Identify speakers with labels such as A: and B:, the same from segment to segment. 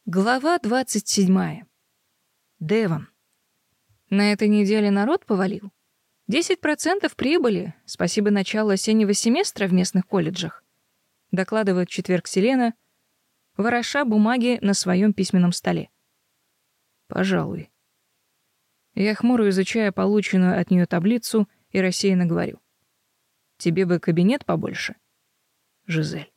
A: Глава 27. Девон. На этой неделе народ повалил. 10% прибыли, спасибо началу осеннего семестра в местных колледжах, докладывает в четверг Селена, вороша бумаги на своем письменном столе. Пожалуй. Я хмуро изучаю полученную от нее таблицу и рассеянно говорю. Тебе бы кабинет побольше. Жизель.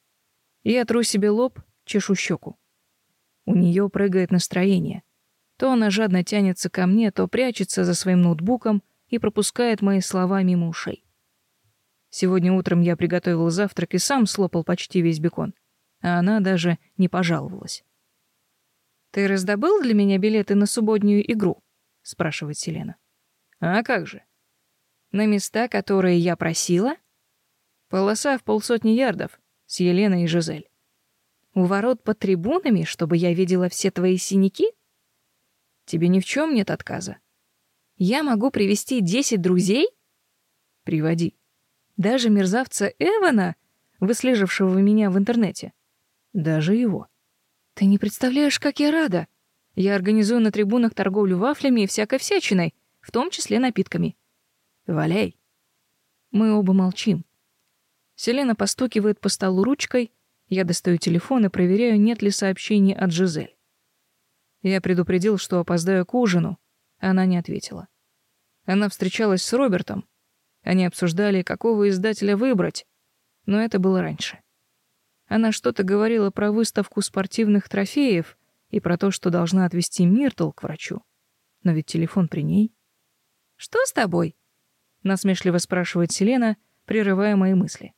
A: Я тру себе лоб, чешу щеку. У нее прыгает настроение. То она жадно тянется ко мне, то прячется за своим ноутбуком и пропускает мои слова мимо ушей. Сегодня утром я приготовил завтрак и сам слопал почти весь бекон, а она даже не пожаловалась. «Ты раздобыл для меня билеты на субботнюю игру?» — спрашивает Селена. «А как же? На места, которые я просила?» Полоса в 150 ярдов с Еленой и Жизель. У ворот под трибунами, чтобы я видела все твои синяки? Тебе ни в чем нет отказа. Я могу привести 10 друзей? Приводи. Даже мерзавца Эвана, выслежившего меня в интернете. Даже его. Ты не представляешь, как я рада. Я организую на трибунах торговлю вафлями и всякой всячиной, в том числе напитками. Валяй. Мы оба молчим. Селена постукивает по столу ручкой. Я достаю телефон и проверяю, нет ли сообщений от Жизель. Я предупредил, что опоздаю к ужину. Она не ответила. Она встречалась с Робертом. Они обсуждали, какого издателя выбрать. Но это было раньше. Она что-то говорила про выставку спортивных трофеев и про то, что должна отвезти Миртл к врачу. Но ведь телефон при ней. «Что с тобой?» — насмешливо спрашивает Селена, прерывая мои мысли.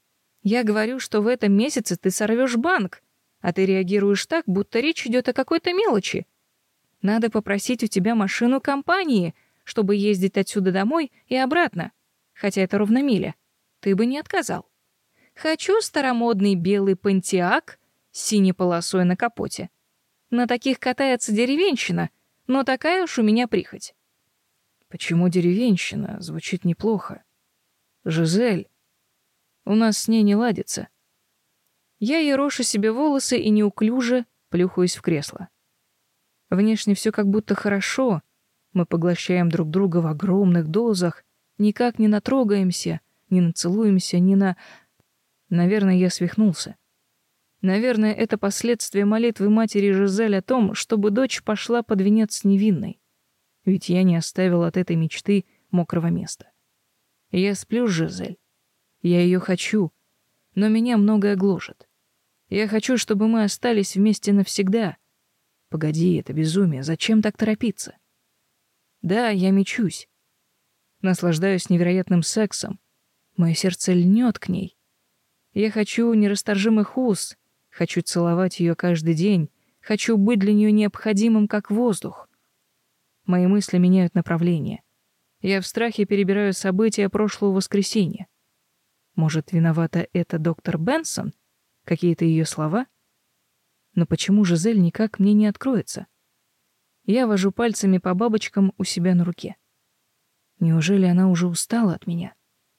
A: Я говорю, что в этом месяце ты сорвешь банк, а ты реагируешь так, будто речь идет о какой-то мелочи. Надо попросить у тебя машину компании, чтобы ездить отсюда домой и обратно, хотя это ровно миля. Ты бы не отказал. Хочу старомодный белый Pontiac с синей полосой на капоте. На таких катается деревенщина, но такая уж у меня прихоть. Почему деревенщина? Звучит неплохо. Жизель. У нас с ней не ладится. Я ерошу себе волосы и неуклюже плюхаюсь в кресло. Внешне все как будто хорошо. Мы поглощаем друг друга в огромных дозах, никак не натрогаемся, не нацелуемся, не на... Наверное, я свихнулся. Наверное, это последствия молитвы матери Жизель о том, чтобы дочь пошла под венец невинной. Ведь я не оставил от этой мечты мокрого места. Я сплю с Жизель. Я ее хочу, но меня многое гложет. Я хочу, чтобы мы остались вместе навсегда. Погоди, это безумие, зачем так торопиться? Да, я мечусь. Наслаждаюсь невероятным сексом. Мое сердце льнет к ней. Я хочу нерасторжимых уз, хочу целовать ее каждый день, хочу быть для нее необходимым, как воздух. Мои мысли меняют направление. Я в страхе перебираю события прошлого воскресенья. Может, виновата это доктор Бенсон? Какие-то ее слова? Но почему Жизель никак мне не откроется? Я вожу пальцами по бабочкам у себя на руке. Неужели она уже устала от меня?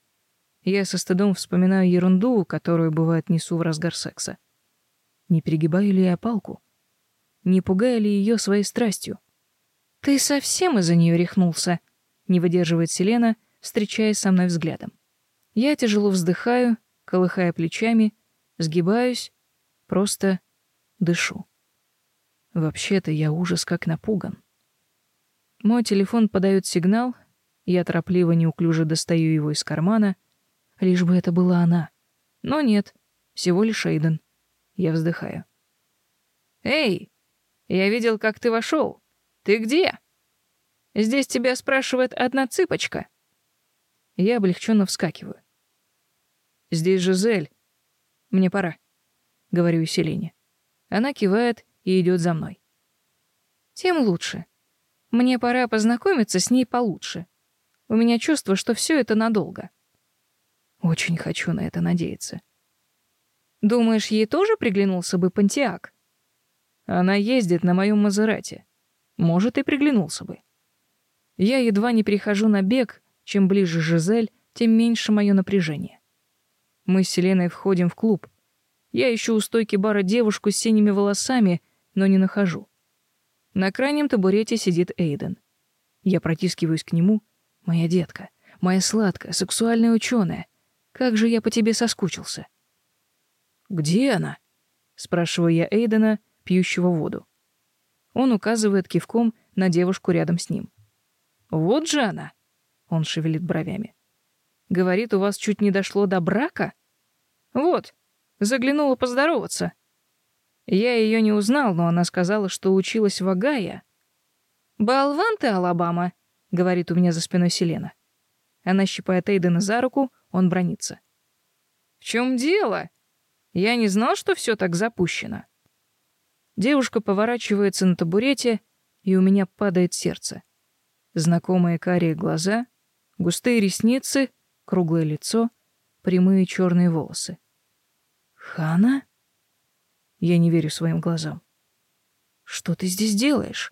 A: Я со стыдом вспоминаю ерунду, которую, бывает, несу в разгар секса. Не перегибаю ли я палку? Не пугаю ли ее своей страстью? «Ты совсем из-за нее рехнулся?» — не выдерживает Селена, встречаясь со мной взглядом. Я тяжело вздыхаю, колыхая плечами, сгибаюсь, просто дышу. Вообще-то я ужас как напуган. Мой телефон подает сигнал, я торопливо неуклюже достаю его из кармана, лишь бы это была она. Но нет, всего лишь Эйден. Я вздыхаю. «Эй, я видел, как ты вошел. Ты где? Здесь тебя спрашивает одна цыпочка». Я облегченно вскакиваю. «Здесь Жизель. Мне пора», — говорю Селене. Она кивает и идет за мной. «Тем лучше. Мне пора познакомиться с ней получше. У меня чувство, что все это надолго». Очень хочу на это надеяться. «Думаешь, ей тоже приглянулся бы Pontiac?» «Она ездит на моем Мазерате. Может, и приглянулся бы». Я едва не перехожу на бег. Чем ближе Жизель, тем меньше мое напряжение. Мы с Селеной входим в клуб. Я ищу у стойки бара девушку с синими волосами, но не нахожу. На крайнем табурете сидит Эйден. Я протискиваюсь к нему. «Моя детка, моя сладкая, сексуальная ученая, как же я по тебе соскучился». «Где она?» — спрашиваю я Эйдена, пьющего воду. Он указывает кивком на девушку рядом с ним. «Вот же она!» — он шевелит бровями. «Говорит, у вас чуть не дошло до брака?» «Вот, заглянула поздороваться». Я ее не узнал, но она сказала, что училась в Огайо. «Болван ты, Алабама!» — говорит у меня за спиной Селена. Она щипает Эйдена за руку, он бранится. «В чем дело? Я не знал, что все так запущено». Девушка поворачивается на табурете, и у меня падает сердце. Знакомые карие глаза, густые ресницы, круглое лицо, прямые черные волосы. «Хана?» Я не верю своим глазам. «Что ты здесь делаешь?»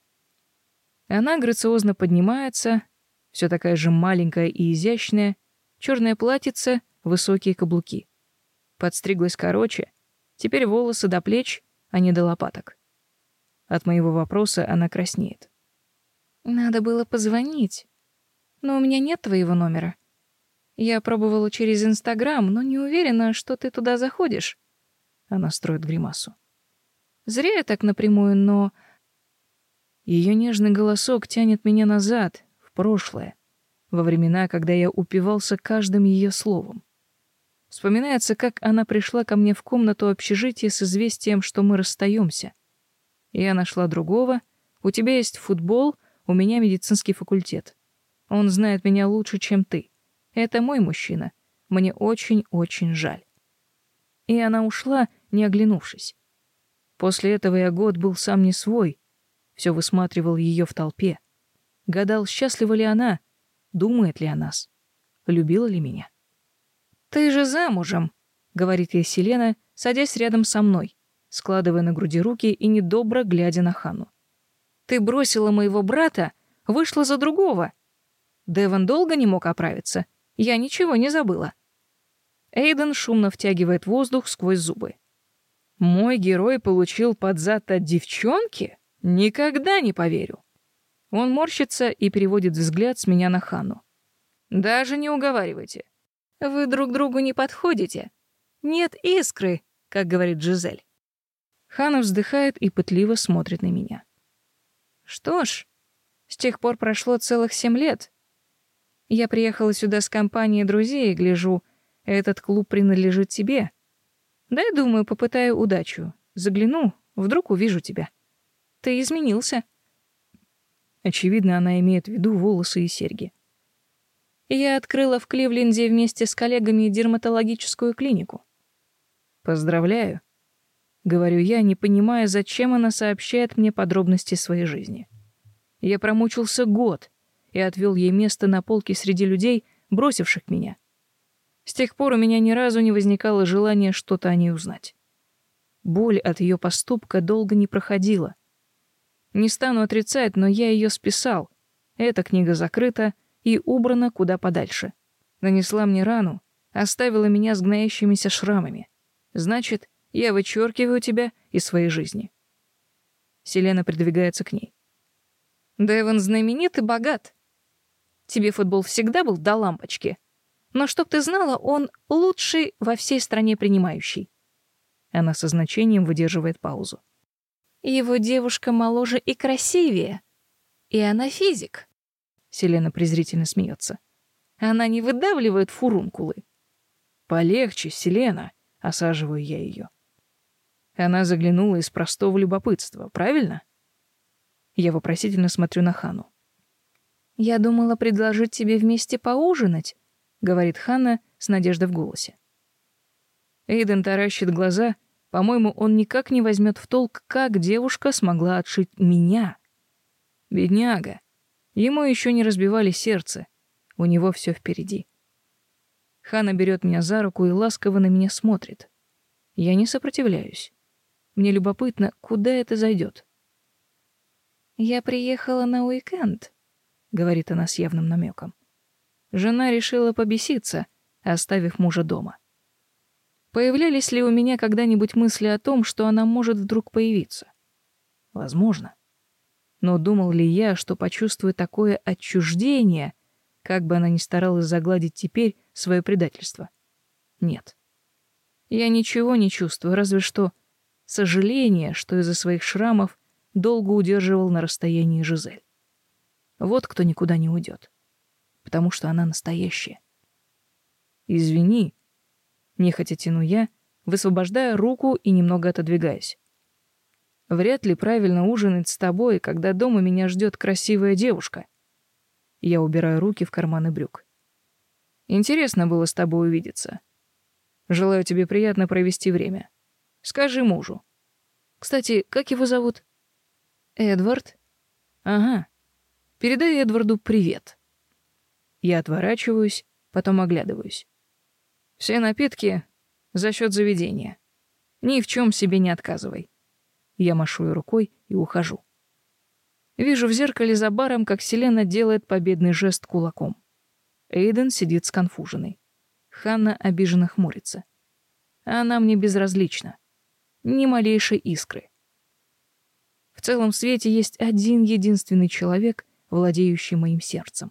A: Она грациозно поднимается, все такая же маленькая и изящная, черное платьице, высокие каблуки. Подстриглась короче, теперь волосы до плеч, а не до лопаток. От моего вопроса она краснеет. «Надо было позвонить, но у меня нет твоего номера. Я пробовала через Инстаграм, но не уверена, что ты туда заходишь». Она строит гримасу. «Зря я так напрямую, но...» Ее нежный голосок тянет меня назад, в прошлое, во времена, когда я упивался каждым ее словом. Вспоминается, как она пришла ко мне в комнату общежития с известием, что мы расстаемся. Я нашла другого. У тебя есть футбол, у меня медицинский факультет. Он знает меня лучше, чем ты. Это мой мужчина. Мне очень-очень жаль. И она ушла, не оглянувшись. После этого я год был сам не свой. Все высматривал ее в толпе. Гадал, счастлива ли она, думает ли о нас, любила ли меня. «Ты же замужем», — говорит ей Селена, садясь рядом со мной, складывая на груди руки и недобро глядя на Ханну. «Ты бросила моего брата, вышла за другого. Девон долго не мог оправиться. Я ничего не забыла». Эйден шумно втягивает воздух сквозь зубы. «Мой герой получил под зад от девчонки? Никогда не поверю». Он морщится и переводит взгляд с меня на Ханну. «Даже не уговаривайте. Вы друг другу не подходите. Нет искры, как говорит Жизель». Ханна вздыхает и пытливо смотрит на меня. «Что ж, с тех пор прошло целых 7 лет. Я приехала сюда с компанией друзей и гляжу, этот клуб принадлежит тебе. Дай, думаю, попытаю удачу. Загляну, вдруг увижу тебя. Ты изменился». Очевидно, она имеет в виду волосы и серьги. Я открыла в Кливленде вместе с коллегами дерматологическую клинику. «Поздравляю», — говорю я, не понимая, зачем она сообщает мне подробности своей жизни. Я промучился год и отвел ей место на полке среди людей, бросивших меня. С тех пор у меня ни разу не возникало желания что-то о ней узнать. Боль от ее поступка долго не проходила. Не стану отрицать, но я ее списал. Эта книга закрыта и убрана куда подальше. Нанесла мне рану, оставила меня с гноящимися шрамами. Значит, я вычеркиваю тебя из своей жизни. Селена придвигается к ней. Девон знаменит и богат. Тебе футбол всегда был до лампочки. Но чтоб ты знала, он лучший во всей стране принимающий. Она со значением выдерживает паузу. Его девушка моложе и красивее. И она физик. Селена презрительно смеется. Она не выдавливает фурункулы. «Полегче, Селена», — осаживаю я ее. Она заглянула из простого любопытства, правильно? Я вопросительно смотрю на Ханну. «Я думала предложить тебе вместе поужинать», — говорит Ханна с надеждой в голосе. Эйден таращит глаза. По-моему, он никак не возьмет в толк, как девушка смогла отшить меня. Бедняга. Ему еще не разбивали сердце. У него все впереди. Ханна берет меня за руку и ласково на меня смотрит. Я не сопротивляюсь. Мне любопытно, куда это зайдет. «Я приехала на уикенд», — говорит она с явным намеком. Жена решила побеситься, оставив мужа дома. Появлялись ли у меня когда-нибудь мысли о том, что она может вдруг появиться? Возможно. Но думал ли я, что почувствую такое отчуждение, как бы она ни старалась загладить теперь свое предательство? Нет. Я ничего не чувствую, разве что сожаление, что из-за своих шрамов долго удерживал на расстоянии Жизель. Вот кто никуда не уйдет, потому что она настоящая. «Извини», — нехотя тяну я, высвобождая руку и немного отодвигаясь. «Вряд ли правильно ужинать с тобой, когда дома меня ждет красивая девушка». Я убираю руки в карманы брюк. «Интересно было с тобой увидеться. Желаю тебе приятно провести время. Скажи мужу. Кстати, как его зовут?» «Эдвард?» «Ага. Передай Эдварду привет». Я отворачиваюсь, потом оглядываюсь. «Все напитки за счет заведения. Ни в чем себе не отказывай». Я машу рукой и ухожу. Вижу в зеркале за баром, как Селена делает победный жест кулаком. Эйден сидит сконфуженный. Ханна обиженно хмурится. А она мне безразлична. Ни малейшей искры. В целом свете есть один единственный человек, владеющий моим сердцем.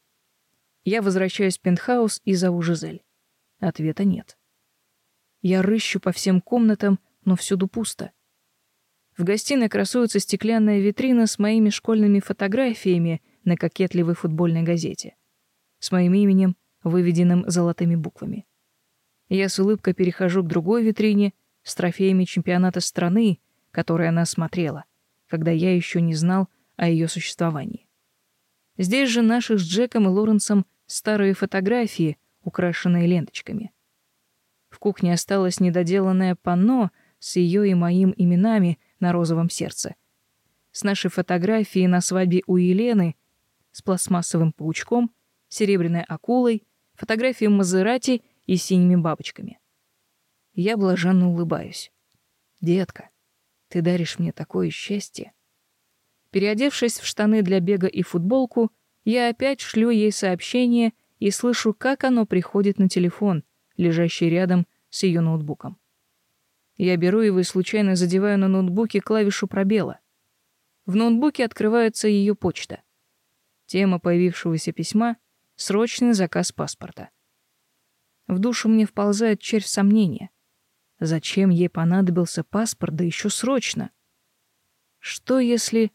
A: Я возвращаюсь в пентхаус и зову Жизель. Ответа нет. Я рыщу по всем комнатам, но всюду пусто. В гостиной красуется стеклянная витрина с моими школьными фотографиями на кокетливой футбольной газете. С моим именем, выведенным золотыми буквами. Я с улыбкой перехожу к другой витрине с трофеями чемпионата страны, который она смотрела, когда я еще не знал о ее существовании. Здесь же наши с Джеком и Лоренсом старые фотографии, украшенные ленточками. В кухне осталось недоделанное панно с ее и моим именами на розовом сердце. С нашей фотографией на свадьбе у Елены, с пластмассовым паучком, серебряной акулой, фотографией Мазерати и синими бабочками. Я блаженно улыбаюсь. «Детка, ты даришь мне такое счастье». Переодевшись в штаны для бега и футболку, я опять шлю ей сообщение и слышу, как оно приходит на телефон, лежащий рядом с ее ноутбуком. Я беру его и случайно задеваю на ноутбуке клавишу пробела. В ноутбуке открывается ее почта. Тема появившегося письма — срочный заказ паспорта. В душу мне вползает червь сомнения. Зачем ей понадобился паспорт, да еще срочно? Что если...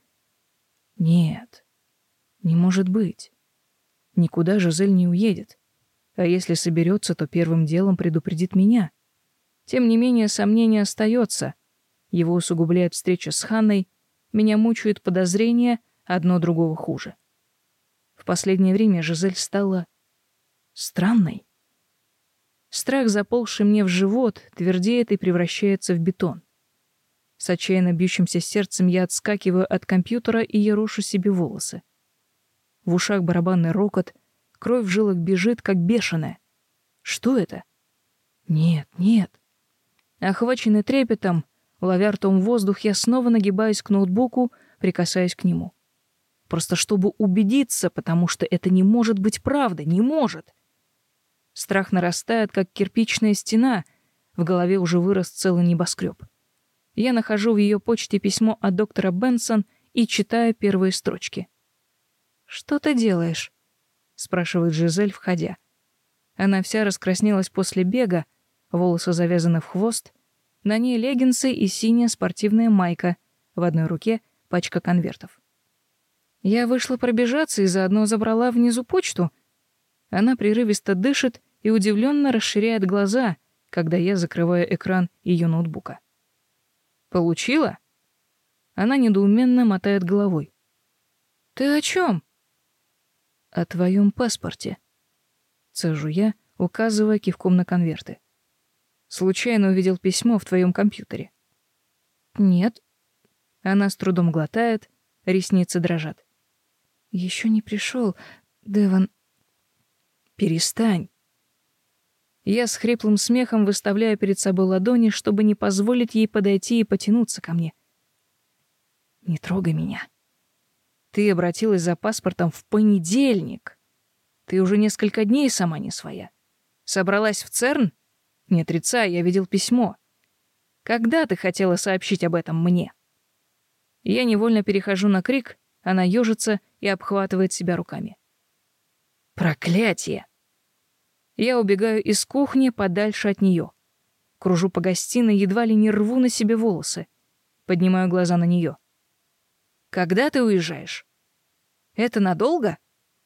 A: Нет, не может быть. Никуда Жизель не уедет. А если соберется, то первым делом предупредит меня. Тем не менее, сомнение остается. Его усугубляет встреча с Ханной, меня мучают подозрения, одно другого хуже. В последнее время Жизель стала странной. Страх, заползший мне в живот, твердеет и превращается в бетон. С отчаянно бьющимся сердцем я отскакиваю от компьютера и ерошу себе волосы. В ушах барабанный рокот, кровь в жилах бежит, как бешеная. Что это? Нет, нет. Охваченный трепетом, ловя ртом воздух, я снова нагибаюсь к ноутбуку, прикасаясь к нему. Просто чтобы убедиться, потому что это не может быть правдой, не может. Страх нарастает, как кирпичная стена, в голове уже вырос целый небоскреб. Я нахожу в ее почте письмо от доктора Бенсон и читаю первые строчки. «Что ты делаешь?» — спрашивает Жизель, входя. Она вся раскраснелась после бега, волосы завязаны в хвост, на ней леггинсы и синяя спортивная майка, в одной руке пачка конвертов. Я вышла пробежаться и заодно забрала внизу почту. Она прерывисто дышит и удивленно расширяет глаза, когда я закрываю экран ее ноутбука. «Получила?» Она недоуменно мотает головой. «Ты о чем?» «О твоем паспорте», — цежу я, указывая кивком на конверты. «Случайно увидел письмо в твоем компьютере». «Нет». Она с трудом глотает, ресницы дрожат. «Еще не пришел, Деван». «Перестань». Я с хриплым смехом выставляю перед собой ладони, чтобы не позволить ей подойти и потянуться ко мне. «Не трогай меня. Ты обратилась за паспортом в понедельник. Ты уже несколько дней сама не своя. Собралась в ЦЕРН? Не отрицай, я видел письмо. Когда ты хотела сообщить об этом мне?» Я невольно перехожу на крик, она ёжится и обхватывает себя руками. Проклятие! Я убегаю из кухни подальше от нее. Кружу по гостиной, едва ли не рву на себе волосы. Поднимаю глаза на нее. Когда ты уезжаешь? Это надолго?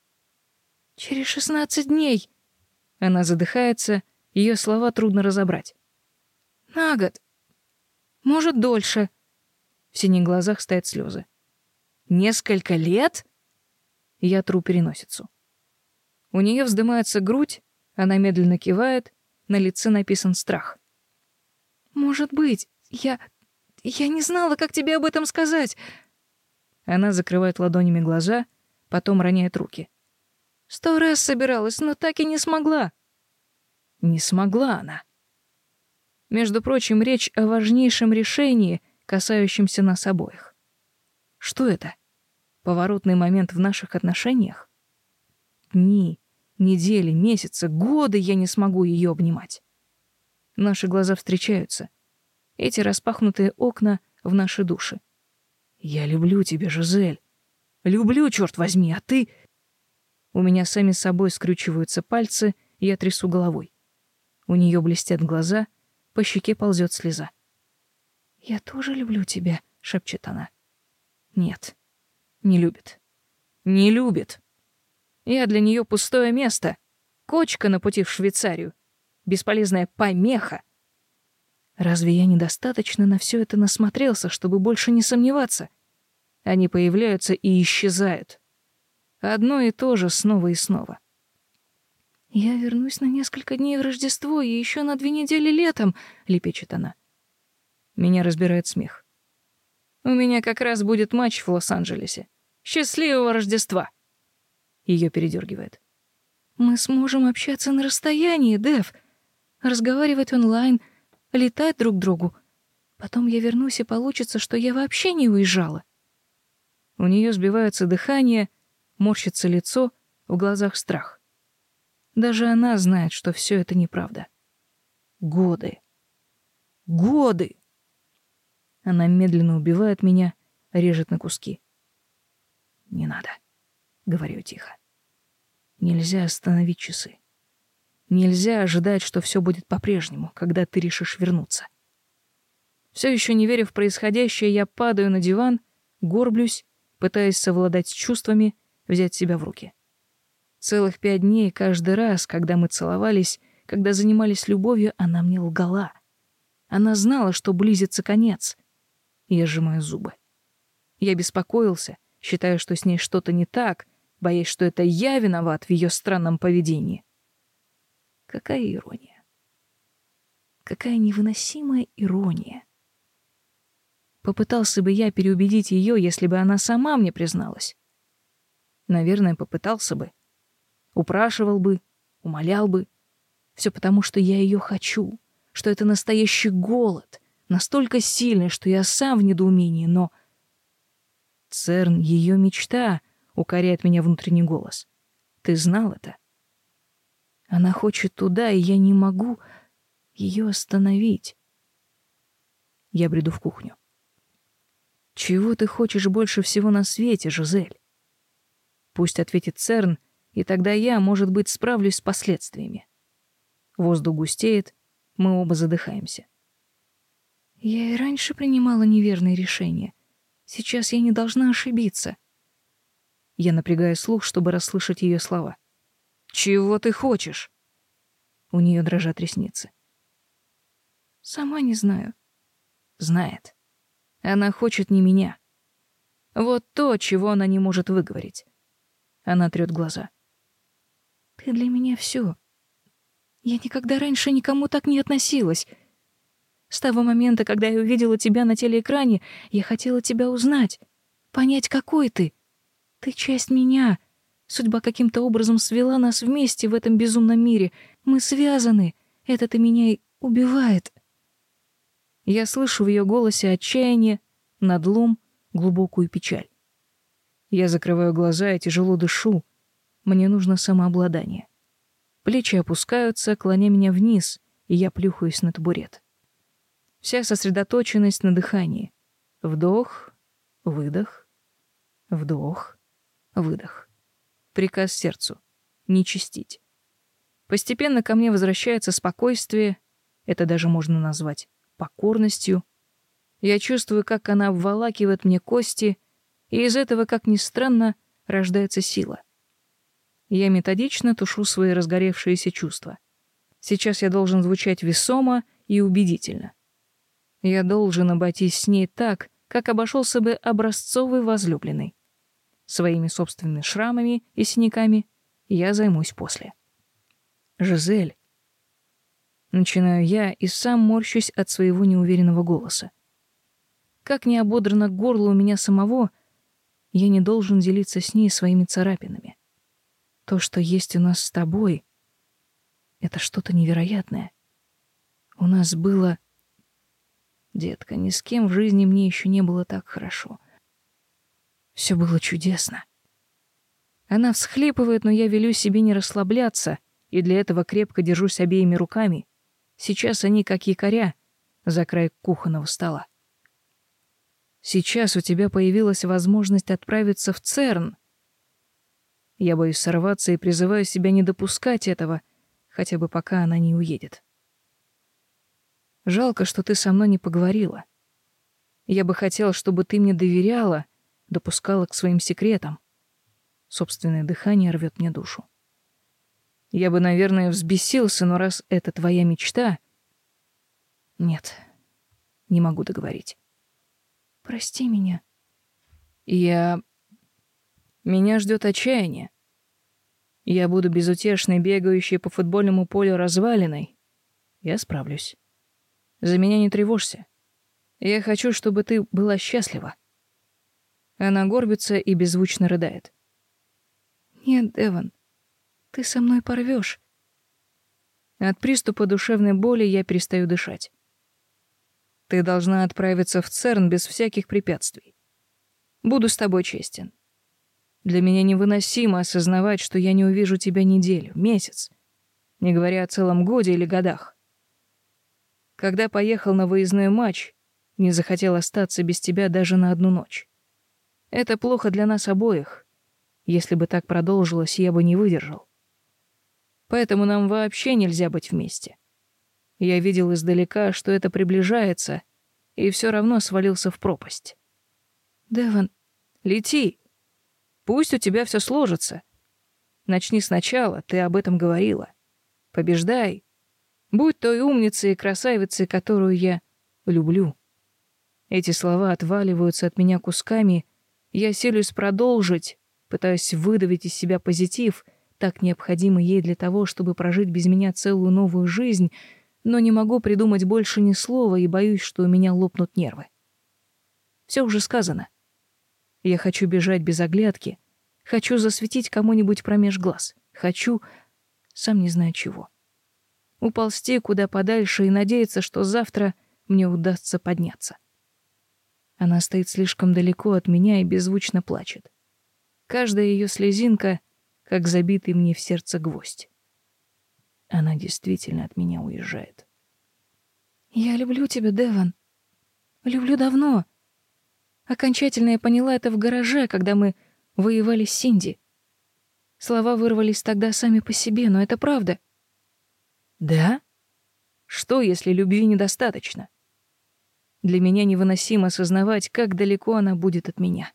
A: Через 16 дней. Она задыхается, ее слова трудно разобрать. На год. Может, дольше. В синих глазах стоят слезы. Несколько лет? Я тру переносицу. У нее вздымается грудь, она медленно кивает, на лице написан страх. Может быть, я не знала, как тебе об этом сказать. Она закрывает ладонями глаза, потом роняет руки. 100 раз собиралась, но так и не смогла. Не смогла она. Между прочим, речь о важнейшем решении, касающемся нас обоих. Что это? Поворотный момент в наших отношениях? Дни, недели, месяцы, годы я не смогу ее обнимать. Наши глаза встречаются. Эти распахнутые окна в наши души. Я люблю тебя, Жизель. Люблю, черт возьми, а ты... У меня сами собой скрючиваются пальцы, и я трясу головой. У нее блестят глаза, по щеке ползет слеза. «Я тоже люблю тебя», — шепчет она. Нет, не любит. Не любит. Я для нее пустое место, кочка на пути в Швейцарию, бесполезная помеха. Разве я недостаточно на все это насмотрелся, чтобы больше не сомневаться? Они появляются и исчезают. Одно и то же снова и снова. «Я вернусь на несколько дней в Рождество и еще на 2 недели летом», — лепечет она. Меня разбирает смех. «У меня как раз будет матч в Лос-Анджелесе. Счастливого Рождества!» Ее передергивает. «Мы сможем общаться на расстоянии, Дэв, разговаривать онлайн, летать друг к другу. Потом я вернусь, и получится, что я вообще не уезжала». У нее сбивается дыхание, морщится лицо, в глазах страх. Даже она знает, что все это неправда. Годы. Годы! Она медленно убивает меня, режет на куски. «Не надо», — говорю тихо. «Нельзя остановить часы. Нельзя ожидать, что все будет по-прежнему, когда ты решишь вернуться». Все еще не веря в происходящее, я падаю на диван, горблюсь, пытаясь совладать с чувствами, взять себя в руки. Целых 5 дней каждый раз, когда мы целовались, когда занимались любовью, она мне лгала. Она знала, что близится конец. Я сжимаю зубы. Я беспокоился, считая, что с ней что-то не так, боясь, что это я виноват в ее странном поведении. Какая ирония. Какая невыносимая ирония. Попытался бы я переубедить ее, если бы она сама мне призналась. Наверное, попытался бы. Упрашивал бы, умолял бы. Все потому, что я ее хочу, что это настоящий голод, настолько сильный, что я сам в недоумении, но... Церн — ее мечта, укоряет меня внутренний голос. Ты знал это? Она хочет туда, и я не могу ее остановить. Я бреду в кухню. Чего ты хочешь больше всего на свете, Жизель? Пусть ответит Церн, и тогда я, может быть, справлюсь с последствиями. Воздух густеет, мы оба задыхаемся. Я и раньше принимала неверные решения. Сейчас я не должна ошибиться. Я напрягаю слух, чтобы расслышать ее слова. «Чего ты хочешь?» У нее дрожат ресницы. «Сама не знаю». Знает. Она хочет не меня. Вот то, чего она не может выговорить. Она трёт глаза. «Ты для меня всё. Я никогда раньше никому так не относилась. С того момента, когда я увидела тебя на телеэкране, я хотела тебя узнать, понять, какой ты. Ты часть меня. Судьба каким-то образом свела нас вместе в этом безумном мире. Мы связаны. Это-то меня и убивает». Я слышу в ее голосе отчаяние, надлом, глубокую печаль. Я закрываю глаза и тяжело дышу. Мне нужно самообладание. Плечи опускаются, клоня меня вниз, и я плюхаюсь на табурет. Вся сосредоточенность на дыхании. Вдох, Выдох. Вдох. Выдох. Приказ сердцу. Не чистить. Постепенно ко мне возвращается спокойствие, это даже можно назвать покорностью. Я чувствую, как она обволакивает мне кости, и из этого, как ни странно, рождается сила. Я методично тушу свои разгоревшиеся чувства. Сейчас я должен звучать весомо и убедительно. Я должен обойтись с ней так, как обошелся бы образцовый возлюбленный. Своими собственными шрамами и синяками я займусь после. «Жизель». Начинаю я и сам морщусь от своего неуверенного голоса. Как ни ободрано горло у меня самого, я не должен делиться с ней своими царапинами. То, что есть у нас с тобой, это что-то невероятное. У нас было... Детка, ни с кем в жизни мне еще не было так хорошо. Все было чудесно. Она всхлипывает, но я велю себе не расслабляться, и для этого крепко держусь обеими руками. Сейчас они как якоря за край кухонного стола. Сейчас у тебя появилась возможность отправиться в ЦЕРН. Я боюсь сорваться и призываю себя не допускать этого, хотя бы пока она не уедет. Жалко, что ты со мной не поговорила. Я бы хотел, чтобы ты мне доверяла, допускала к своим секретам. Собственное дыхание рвет мне душу. Я бы, наверное, взбесился, но раз это твоя мечта... Нет, не могу договорить. Прости меня. Меня ждет отчаяние. Я буду безутешной, бегающей по футбольному полю развалиной. Я справлюсь. За меня не тревожься. Я хочу, чтобы ты была счастлива. Она горбится и беззвучно рыдает. Нет, Девон, ты со мной порвешь. От приступа душевной боли я перестаю дышать. Ты должна отправиться в ЦЕРН без всяких препятствий. Буду с тобой честен. Для меня невыносимо осознавать, что я не увижу тебя неделю, месяц, не говоря о целом годе или годах. Когда поехал на выездной матч, не захотел остаться без тебя даже на одну ночь. Это плохо для нас обоих. Если бы так продолжилось, я бы не выдержал. Поэтому нам вообще нельзя быть вместе. Я видел издалека, что это приближается, и все равно свалился в пропасть. Девон, лети. Пусть у тебя все сложится. Начни сначала, ты об этом говорила. Побеждай. Будь той умницей и красавицей, которую я люблю. Эти слова отваливаются от меня кусками, я силюсь продолжить, пытаюсь выдавить из себя позитив, так необходимый ей для того, чтобы прожить без меня целую новую жизнь, но не могу придумать больше ни слова и боюсь, что у меня лопнут нервы. Все уже сказано. Я хочу бежать без оглядки, хочу засветить кому-нибудь промеж глаз, хочу, сам не знаю чего. Уползти куда подальше и надеяться, что завтра мне удастся подняться. Она стоит слишком далеко от меня и беззвучно плачет. Каждая ее слезинка, как забитый мне в сердце гвоздь. Она действительно от меня уезжает. Я люблю тебя, Девон. Люблю давно. Окончательно я поняла это в гараже, когда мы воевали с Синди. Слова вырвались тогда сами по себе, но это правда. Да? Что, если любви недостаточно? Для меня невыносимо осознавать, как далеко она будет от меня.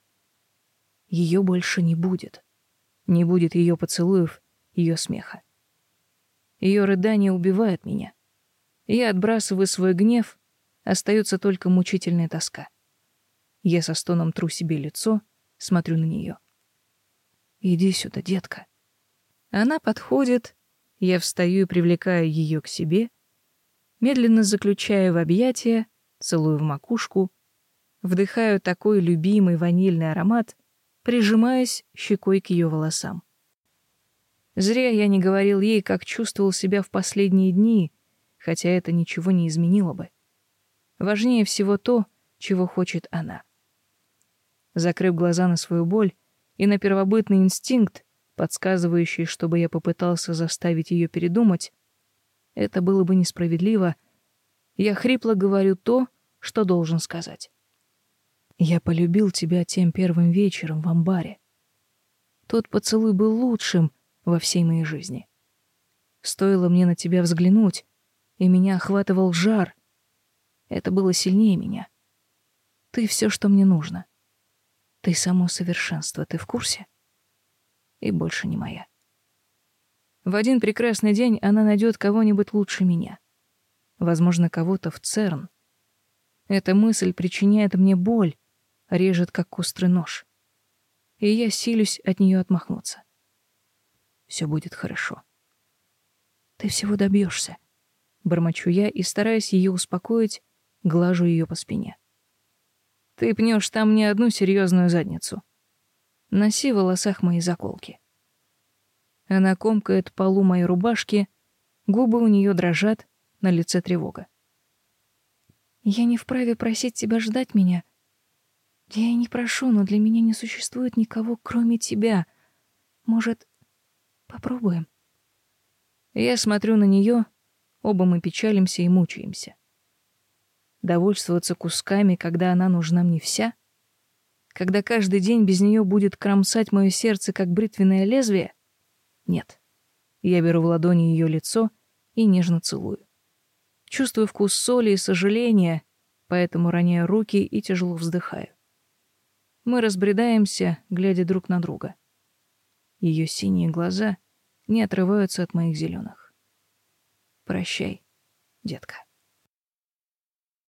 A: Ее больше не будет. Не будет ее поцелуев, ее смеха. Ее рыдание убивает меня. Я отбрасываю свой гнев, остается только мучительная тоска. Я со стоном тру себе лицо, смотрю на нее. «Иди сюда, детка». Она подходит, я встаю и привлекаю ее к себе, медленно заключаю в объятия, целую в макушку, вдыхаю такой любимый ванильный аромат, прижимаясь щекой к ее волосам. Зря я не говорил ей, как чувствовал себя в последние дни, хотя это ничего не изменило бы. Важнее всего то, чего хочет она. Закрыв глаза на свою боль и на первобытный инстинкт, подсказывающий, чтобы я попытался заставить ее передумать, это было бы несправедливо, я хрипло говорю то, что должен сказать. Я полюбил тебя тем первым вечером в амбаре. Тот поцелуй был лучшим во всей моей жизни. Стоило мне на тебя взглянуть, и меня охватывал жар. Это было сильнее меня. Ты все, что мне нужно. Ты само совершенство, ты в курсе? И больше не моя. В один прекрасный день она найдет кого-нибудь лучше меня. Возможно, кого-то в ЦЕРН. Эта мысль причиняет мне боль, режет, как острый нож. И я силюсь от нее отмахнуться. Все будет хорошо. Ты всего добьешься. Бормочу я и, стараясь ее успокоить, глажу ее по спине. Ты пнешь там не одну серьезную задницу. Носи в волосах мои заколки. Она комкает полу моей рубашки, губы у нее дрожат, на лице тревога. Я не вправе просить тебя ждать меня. Я и не прошу, но для меня не существует никого, кроме тебя. Может, попробуем? Я смотрю на нее, оба мы печалимся и мучаемся. Довольствоваться кусками, когда она нужна мне вся? Когда каждый день без нее будет кромсать мое сердце, как бритвенное лезвие? Нет. Я беру в ладони ее лицо и нежно целую. Чувствую вкус соли и сожаления, поэтому роняю руки и тяжело вздыхаю. Мы разбредаемся, глядя друг на друга. Ее синие глаза не отрываются от моих зеленых. Прощай, детка.